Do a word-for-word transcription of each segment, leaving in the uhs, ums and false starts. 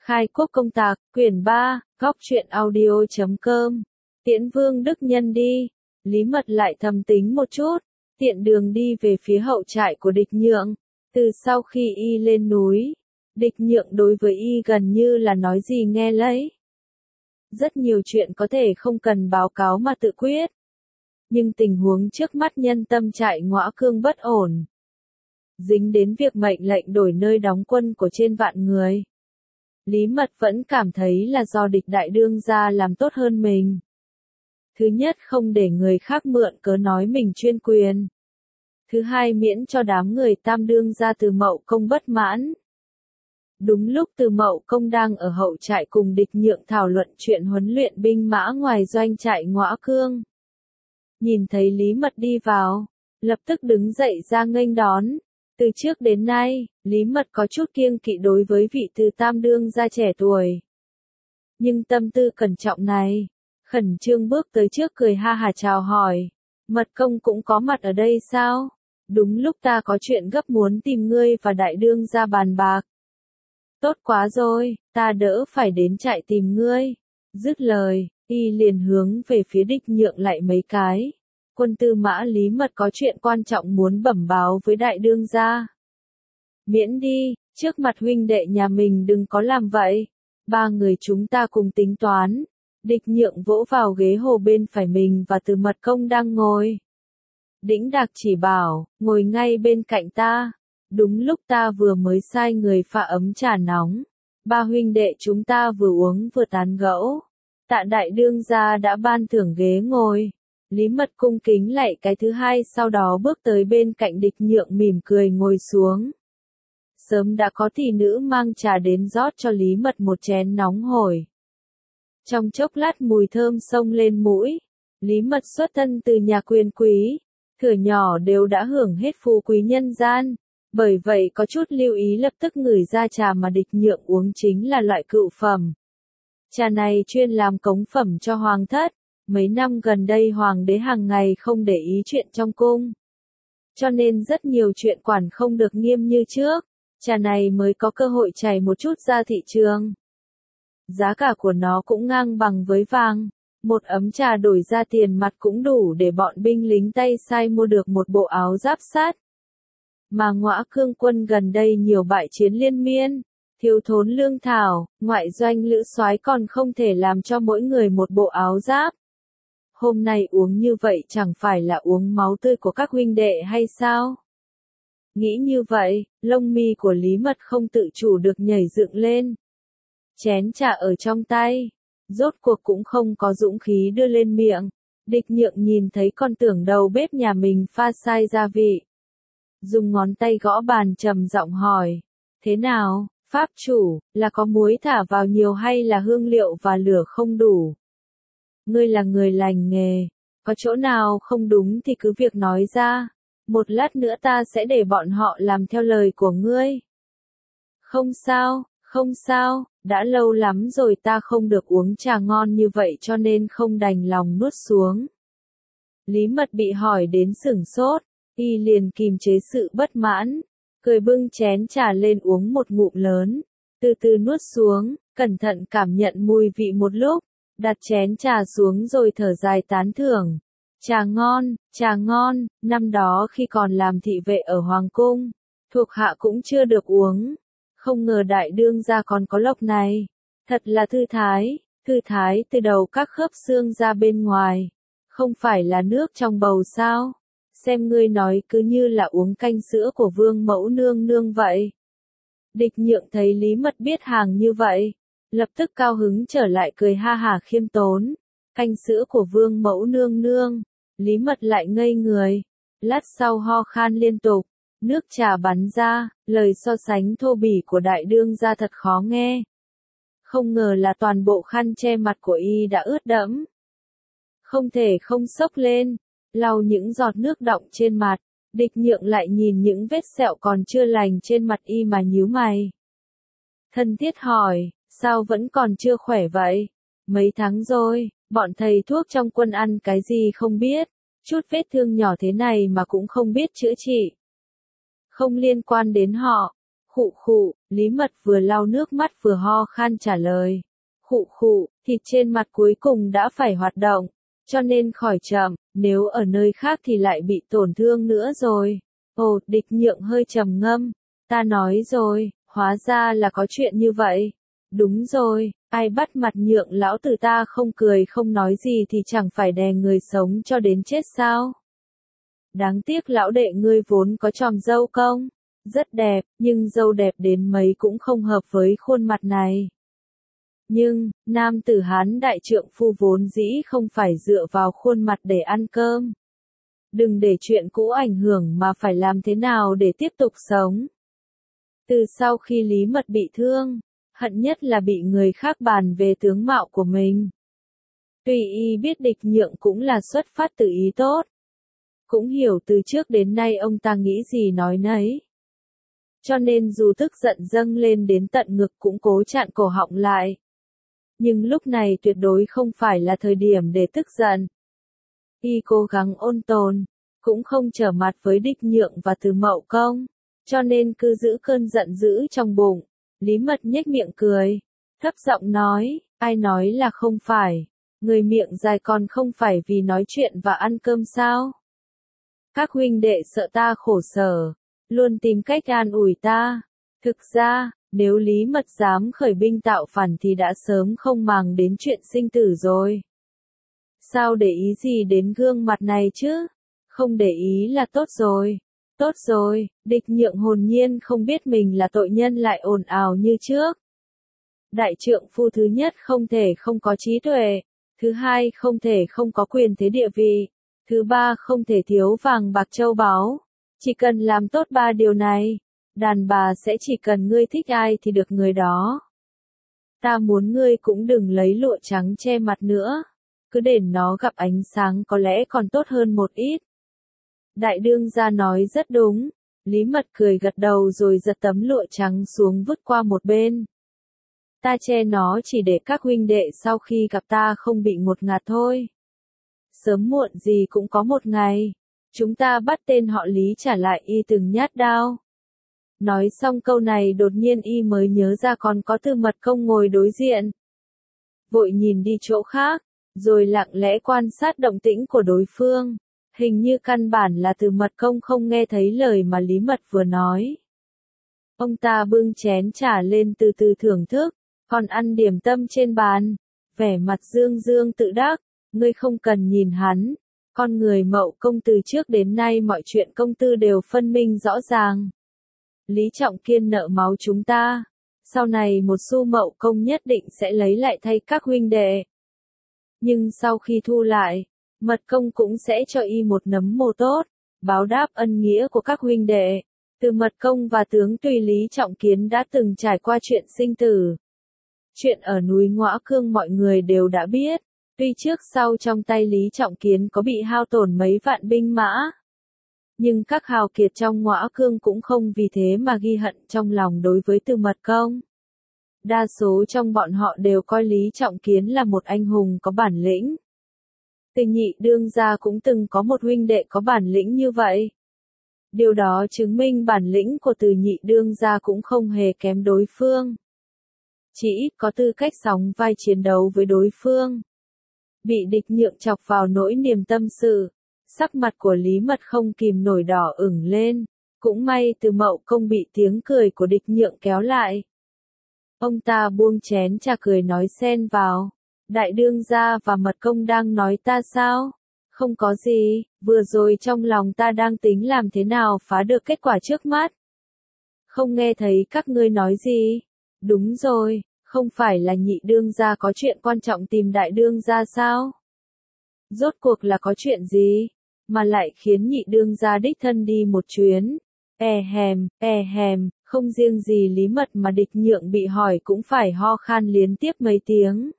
Khai quốc công tạc, quyển ba, góc truyện audio chấm com. Tiễn Vương Đức Nhân đi. Lý Mật lại thầm tính một chút, tiện đường đi về phía hậu trại của địch nhượng. Từ sau khi y lên núi, địch nhượng đối với y gần như là nói gì nghe lấy. Rất nhiều chuyện có thể không cần báo cáo mà tự quyết. Nhưng tình huống trước mắt nhân tâm trại Ngõa Cương bất ổn. Dính đến việc mệnh lệnh đổi nơi đóng quân của trên vạn người. Lý Mật vẫn cảm thấy là do địch đại đương gia làm tốt hơn mình. Thứ nhất, không để người khác mượn cớ nói mình chuyên quyền. Thứ hai, miễn cho đám người tam đương gia Từ Mậu Công bất mãn. Đúng lúc Từ Mậu Công đang ở hậu trại cùng địch nhượng thảo luận chuyện huấn luyện binh mã ngoài doanh trại Ngõa Cương. Nhìn thấy Lý Mật đi vào, lập tức đứng dậy ra nghênh đón. Từ trước đến nay, Lý Mật có chút kiêng kỵ đối với vị từ tam đương gia trẻ tuổi. Nhưng tâm tư cẩn trọng này, khẩn trương bước tới trước cười ha hả chào hỏi. Mật công cũng có mặt ở đây sao? Đúng lúc ta có chuyện gấp muốn tìm ngươi và đại đương gia bàn bạc. Tốt quá rồi, ta đỡ phải đến trại tìm ngươi. Dứt lời, y liền hướng về phía địch nhượng lại mấy cái. Quân tư mã Lý Mật có chuyện quan trọng muốn bẩm báo với đại đương gia. Miễn đi, trước mặt huynh đệ nhà mình đừng có làm vậy. Ba người chúng ta cùng tính toán. Địch nhượng vỗ vào ghế hồ bên phải mình và Từ Mật công đang ngồi. Đĩnh Đạc chỉ bảo, ngồi ngay bên cạnh ta. Đúng lúc ta vừa mới sai người pha ấm trà nóng. Ba huynh đệ chúng ta vừa uống vừa tán gẫu. Tạ đại đương gia đã ban thưởng ghế ngồi. Lý Mật cung kính lạy cái thứ hai, sau đó bước tới bên cạnh địch nhượng mỉm cười ngồi xuống. Sớm đã có thị nữ mang trà đến rót cho Lý Mật một chén nóng hổi. Trong chốc lát mùi thơm xông lên mũi. Lý Mật xuất thân từ nhà quyền quý, thuở nhỏ đều đã hưởng hết phú quý nhân gian. Bởi vậy có chút lưu ý lập tức ngửi ra trà mà địch nhượng uống chính là loại cựu phẩm. Trà này chuyên làm cống phẩm cho hoàng thất. Mấy năm gần đây hoàng đế hàng ngày không để ý chuyện trong cung. Cho nên rất nhiều chuyện quản không được nghiêm như trước. Trà này mới có cơ hội chảy một chút ra thị trường. Giá cả của nó cũng ngang bằng với vàng. Một ấm trà đổi ra tiền mặt cũng đủ để bọn binh lính tay sai mua được một bộ áo giáp sát. Mà Ngõa Cương quân gần đây nhiều bại chiến liên miên. Thiếu thốn lương thảo, ngoại doanh lữ soái còn không thể làm cho mỗi người một bộ áo giáp. Hôm nay uống như vậy chẳng phải là uống máu tươi của các huynh đệ hay sao? Nghĩ như vậy, lông mi của Lý Mật không tự chủ được nhảy dựng lên. Chén trà ở trong tay, rốt cuộc cũng không có dũng khí đưa lên miệng. Địch nhượng nhìn thấy con tưởng đầu bếp nhà mình pha sai gia vị. Dùng ngón tay gõ bàn trầm giọng hỏi. Thế nào, pháp chủ, là có muối thả vào nhiều hay là hương liệu và lửa không đủ? Ngươi là người lành nghề, có chỗ nào không đúng thì cứ việc nói ra, một lát nữa ta sẽ để bọn họ làm theo lời của ngươi. Không sao, không sao, đã lâu lắm rồi ta không được uống trà ngon như vậy cho nên không đành lòng nuốt xuống. Lý Mật bị hỏi đến sửng sốt, y liền kìm chế sự bất mãn, cười bưng chén trà lên uống một ngụm lớn, từ từ nuốt xuống, cẩn thận cảm nhận mùi vị một lúc. Đặt chén trà xuống rồi thở dài tán thưởng. Trà ngon, trà ngon, năm đó khi còn làm thị vệ ở Hoàng Cung, thuộc hạ cũng chưa được uống. Không ngờ đại đương gia còn có lộc này. Thật là thư thái, thư thái từ đầu các khớp xương ra bên ngoài. Không phải là nước trong bầu sao? Xem ngươi nói cứ như là uống canh sữa của vương mẫu nương nương vậy. Địch nhượng thấy Lý Mật biết hàng như vậy. Lập tức cao hứng trở lại cười ha hả khiêm tốn. Canh sữa của vương mẫu nương nương. Lý Mật lại ngây người. Lát sau ho khan liên tục. Nước trà bắn ra. Lời so sánh thô bỉ của đại đương gia thật khó nghe. Không ngờ là toàn bộ khăn che mặt của y đã ướt đẫm. Không thể không xốc lên. Lau những giọt nước đọng trên mặt. Địch nhượng lại nhìn những vết sẹo còn chưa lành trên mặt y mà nhíu mày. Thân thiết hỏi. Sao vẫn còn chưa khỏe vậy? Mấy tháng rồi, bọn thầy thuốc trong quân ăn cái gì không biết. Chút vết thương nhỏ thế này mà cũng không biết chữa trị. Không liên quan đến họ. Khụ khụ, Lý Mật vừa lau nước mắt vừa ho khan trả lời. Khụ khụ, thịt trên mặt cuối cùng đã phải hoạt động, cho nên khỏi chậm, nếu ở nơi khác thì lại bị tổn thương nữa rồi. Ồ, Địch Nhượng hơi trầm ngâm. Ta nói rồi, hóa ra là có chuyện như vậy. Đúng rồi, ai bắt mặt Nhượng lão tử ta không cười không nói gì thì chẳng phải đè người sống cho đến chết sao? Đáng tiếc lão đệ ngươi vốn có chòm râu công. Rất đẹp, nhưng râu đẹp đến mấy cũng không hợp với khuôn mặt này. Nhưng, nam tử Hán đại trượng phu vốn dĩ không phải dựa vào khuôn mặt để ăn cơm. Đừng để chuyện cũ ảnh hưởng mà phải làm thế nào để tiếp tục sống. Từ sau khi Lý Mật bị thương, hận nhất là bị người khác bàn về tướng mạo của mình. Tuy y biết Địch Nhượng cũng là xuất phát từ ý tốt. Cũng hiểu từ trước đến nay ông ta nghĩ gì nói nấy. Cho nên dù tức giận dâng lên đến tận ngực cũng cố chặn cổ họng lại. Nhưng lúc này tuyệt đối không phải là thời điểm để tức giận. Y cố gắng ôn tồn, cũng không trở mặt với Địch Nhượng và Từ Mậu Công, cho nên cứ giữ cơn giận dữ trong bụng. Lý Mật nhếch miệng cười, thấp giọng nói, ai nói là không phải, người miệng dài còn không phải vì nói chuyện và ăn cơm sao? Các huynh đệ sợ ta khổ sở, luôn tìm cách an ủi ta. Thực ra, nếu Lý Mật dám khởi binh tạo phản thì đã sớm không màng đến chuyện sinh tử rồi. Sao để ý gì đến gương mặt này chứ? Không để ý là tốt rồi. Tốt rồi, Địch Nhượng hồn nhiên không biết mình là tội nhân lại ồn ào như trước. Đại trượng phu thứ nhất không thể không có trí tuệ, thứ hai không thể không có quyền thế địa vị, thứ ba không thể thiếu vàng bạc châu báu. Chỉ cần làm tốt ba điều này, đàn bà sẽ chỉ cần ngươi thích ai thì được người đó. Ta muốn ngươi cũng đừng lấy lụa trắng che mặt nữa, cứ để nó gặp ánh sáng có lẽ còn tốt hơn một ít. Đại đương gia nói rất đúng, Lý Mật cười gật đầu rồi giật tấm lụa trắng xuống vứt qua một bên. Ta che nó chỉ để các huynh đệ sau khi gặp ta không bị ngột ngạt thôi. Sớm muộn gì cũng có một ngày, chúng ta bắt tên họ Lý trả lại y từng nhát đao. Nói xong câu này đột nhiên y mới nhớ ra còn có Từ Mật Công ngồi đối diện. Vội nhìn đi chỗ khác, rồi lặng lẽ quan sát động tĩnh của đối phương. Hình như căn bản là Từ Mật Công không nghe thấy lời mà Lý Mật vừa nói. Ông ta bưng chén trà lên từ từ thưởng thức, còn ăn điểm tâm trên bàn, vẻ mặt dương dương tự đắc, ngươi không cần nhìn hắn, con người Mậu Công từ trước đến nay mọi chuyện công tư đều phân minh rõ ràng. Lý Trọng Kiên nợ máu chúng ta, sau này một xu Mậu Công nhất định sẽ lấy lại thay các huynh đệ. Nhưng sau khi thu lại, Mật Công cũng sẽ cho y một nấm mồ tốt, báo đáp ân nghĩa của các huynh đệ. Từ Mật Công và tướng Tùy Lý Trọng Kiến đã từng trải qua chuyện sinh tử. Chuyện ở núi Ngõa Cương mọi người đều đã biết, tuy trước sau trong tay Lý Trọng Kiến có bị hao tổn mấy vạn binh mã. Nhưng các hào kiệt trong Ngõa Cương cũng không vì thế mà ghi hận trong lòng đối với Từ Mật Công. Đa số trong bọn họ đều coi Lý Trọng Kiến là một anh hùng có bản lĩnh. Từ Nhị đương gia cũng từng có một huynh đệ có bản lĩnh như vậy. Điều đó chứng minh bản lĩnh của Từ Nhị đương gia cũng không hề kém đối phương. Chỉ ít có tư cách sóng vai chiến đấu với đối phương. Bị Địch Nhượng chọc vào nỗi niềm tâm sự, sắc mặt của Lý Mật không kìm nổi đỏ ửng lên, cũng may Từ Mậu Công bị tiếng cười của Địch Nhượng kéo lại. Ông ta buông chén trà cười nói xen vào, đại đương gia và Mật Công đang nói ta sao? Không có gì, vừa rồi trong lòng ta đang tính làm thế nào phá được kết quả trước mắt. Không nghe thấy các ngươi nói gì? Đúng rồi, không phải là Nhị đương gia có chuyện quan trọng tìm đại đương gia sao? Rốt cuộc là có chuyện gì, mà lại khiến Nhị đương gia đích thân đi một chuyến? E hèm, e hèm, không riêng gì Lý Mật mà Địch Nhượng bị hỏi cũng phải ho khan liên tiếp mấy tiếng.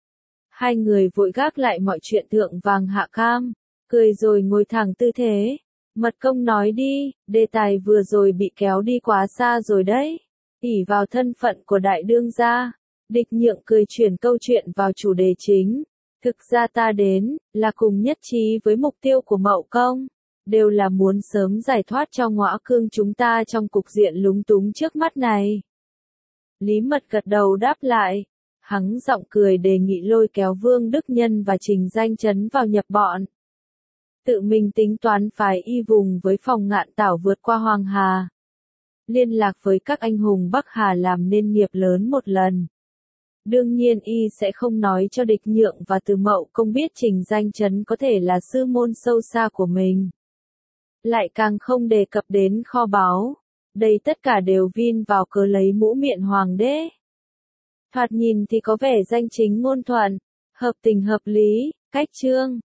Hai người vội gác lại mọi chuyện thượng vàng hạ cam, cười rồi ngồi thẳng tư thế. Mật Công nói đi, đề tài vừa rồi bị kéo đi quá xa rồi đấy. ỷ vào thân phận của đại đương gia, Địch Nhượng cười chuyển câu chuyện vào chủ đề chính. Thực ra ta đến, là cùng nhất trí với mục tiêu của Mậu Công. đều là muốn sớm giải thoát cho Ngõa Cương chúng ta trong cục diện lúng túng trước mắt này. Lý Mật gật đầu đáp lại, hắn giọng cười đề nghị lôi kéo Vương Đức Nhân và Trình Danh Chấn vào nhập bọn. Tự mình tính toán phái y vùng với Phòng Ngạn Tảo vượt qua Hoàng Hà. Liên lạc với các anh hùng Bắc Hà làm nên nghiệp lớn một lần. Đương nhiên y sẽ không nói cho Địch Nhượng và Từ Mậu Công biết Trình Danh Chấn có thể là sư môn sâu xa của mình. Lại càng không đề cập đến kho báu. Đây tất cả đều vin vào cớ lấy mũ miệng hoàng đế. Thoạt nhìn thì có vẻ danh chính ngôn thuận, hợp tình hợp lý, cách chương.